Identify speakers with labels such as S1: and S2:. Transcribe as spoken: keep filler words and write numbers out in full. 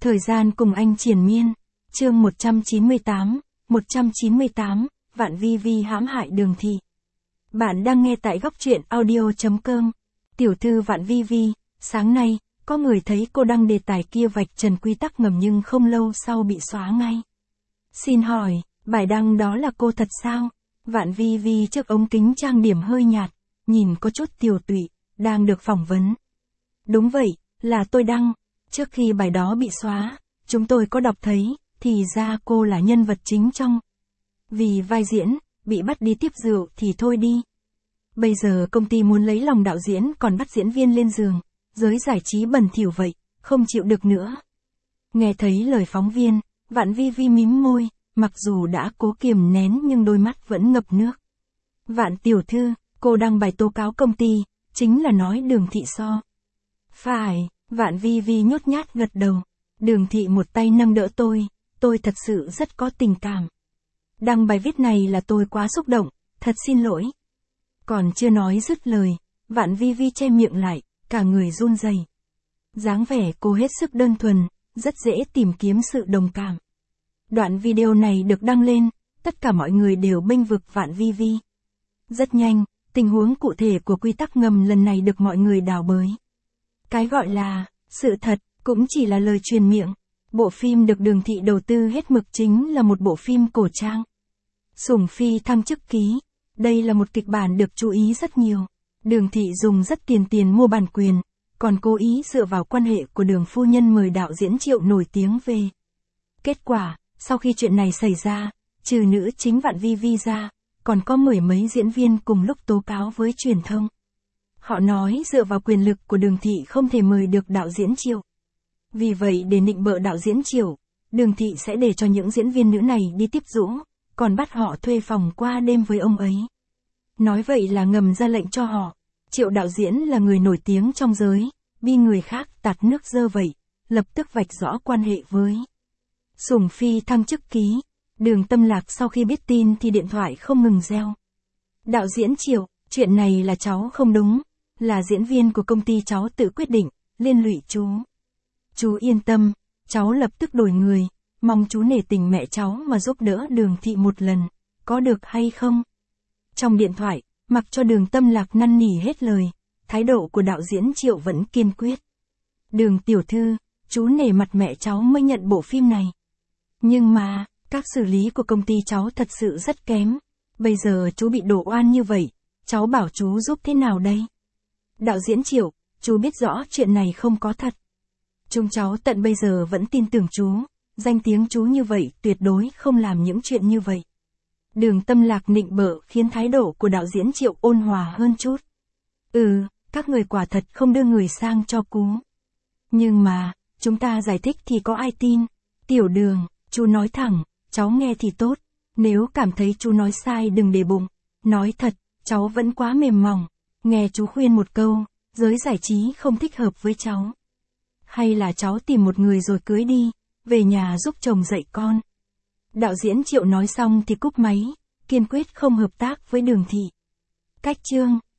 S1: Thời gian cùng anh triền miên. Chương một trăm chín mươi tám, một trăm chín mươi tám, Vạn Vi Vi hãm hại Đường Thị. Bạn đang nghe tại góc truyện audio chấm com. Tiểu thư Vạn Vi Vi, sáng nay, có người thấy cô đăng đề tài kia vạch trần quy tắc ngầm nhưng không lâu sau bị xóa ngay. Xin hỏi, bài đăng đó là cô thật sao? Vạn Vi Vi trước ống kính trang điểm hơi nhạt, nhìn có chút tiều tụy, đang được phỏng vấn. Đúng vậy, là tôi đăng. Trước khi bài đó bị xóa, chúng tôi có đọc thấy, thì ra cô là nhân vật chính trong. Vì vai diễn, bị bắt đi tiếp rượu thì thôi đi. Bây giờ công ty muốn lấy lòng đạo diễn còn bắt diễn viên lên giường, giới giải trí bẩn thỉu vậy, không chịu được nữa. Nghe thấy lời phóng viên, Vạn Vi Vi mím môi, mặc dù đã cố kiềm nén nhưng đôi mắt vẫn ngập nước. Vạn tiểu thư, cô đăng bài tố cáo công ty, chính là nói Đường Thị so. Phải, Vạn Vi Vi nhút nhát gật đầu. Đường Thị một tay nâng đỡ tôi, tôi thật sự rất có tình cảm. Đăng bài viết này là tôi quá xúc động, thật xin lỗi. Còn chưa nói dứt lời, Vạn Vi Vi che miệng lại, cả người run rẩy. Dáng vẻ cô hết sức đơn thuần, rất dễ tìm kiếm sự đồng cảm. Đoạn video này được đăng lên, tất cả mọi người đều bênh vực Vạn Vi Vi. Rất nhanh, tình huống cụ thể của quy tắc ngầm lần này được mọi người đào bới. Cái gọi là sự thật cũng chỉ là lời truyền miệng. Bộ phim được Đường Thị đầu tư hết mực chính là một bộ phim cổ trang. Sủng Phi thăng chức ký. Đây là một kịch bản được chú ý rất nhiều. Đường Thị dùng rất tiền tiền mua bản quyền, còn cố ý dựa vào quan hệ của Đường phu nhân mời đạo diễn Triệu nổi tiếng về. Kết quả, sau khi chuyện này xảy ra, trừ nữ chính Vạn Vi Vi ra, còn có mười mấy diễn viên cùng lúc tố cáo với truyền thông. Họ nói dựa vào quyền lực của Đường Thị không thể mời được đạo diễn Triệu. Vì vậy để nịnh bợ đạo diễn Triệu, Đường Thị sẽ để cho những diễn viên nữ này đi tiếp rũ, còn bắt họ thuê phòng qua đêm với ông ấy. Nói vậy là ngầm ra lệnh cho họ. Triệu đạo diễn là người nổi tiếng trong giới, bị người khác tạt nước dơ vậy, lập tức vạch rõ quan hệ với Sủng Phi thăng chức ký. Đường Tâm Lạc sau khi biết tin thì điện thoại không ngừng reo. Đạo diễn Triệu, chuyện này là cháu không đúng, là diễn viên của công ty cháu tự quyết định, liên lụy chú. Chú yên tâm, cháu lập tức đổi người, mong chú nể tình mẹ cháu mà giúp đỡ Đường Thị một lần, có được hay không? Trong điện thoại, mặc cho Đường Tâm Lạc năn nỉ hết lời, thái độ của đạo diễn Triệu vẫn kiên quyết. Đường tiểu thư, chú nể mặt mẹ cháu mới nhận bộ phim này. Nhưng mà, các xử lý của công ty cháu thật sự rất kém. Bây giờ chú bị đổ oan như vậy, cháu bảo chú giúp thế nào đây? Đạo diễn Triệu, chú biết rõ chuyện này không có thật. Chúng cháu tận bây giờ vẫn tin tưởng chú, danh tiếng chú như vậy tuyệt đối không làm những chuyện như vậy. Đường Tâm Lạc nịnh bợ khiến thái độ của đạo diễn Triệu ôn hòa hơn chút. Ừ, các người quả thật không đưa người sang cho cú. Nhưng mà, chúng ta giải thích thì có ai tin? Tiểu Đường, chú nói thẳng, cháu nghe thì tốt. Nếu cảm thấy chú nói sai đừng để bụng. Nói thật, cháu vẫn quá mềm mỏng. Nghe chú khuyên một câu, giới giải trí không thích hợp với cháu. Hay là cháu tìm một người rồi cưới đi, về nhà giúp chồng dạy con. Đạo diễn Triệu nói xong thì cúp máy, kiên quyết không hợp tác với Đường Thị. Cách chương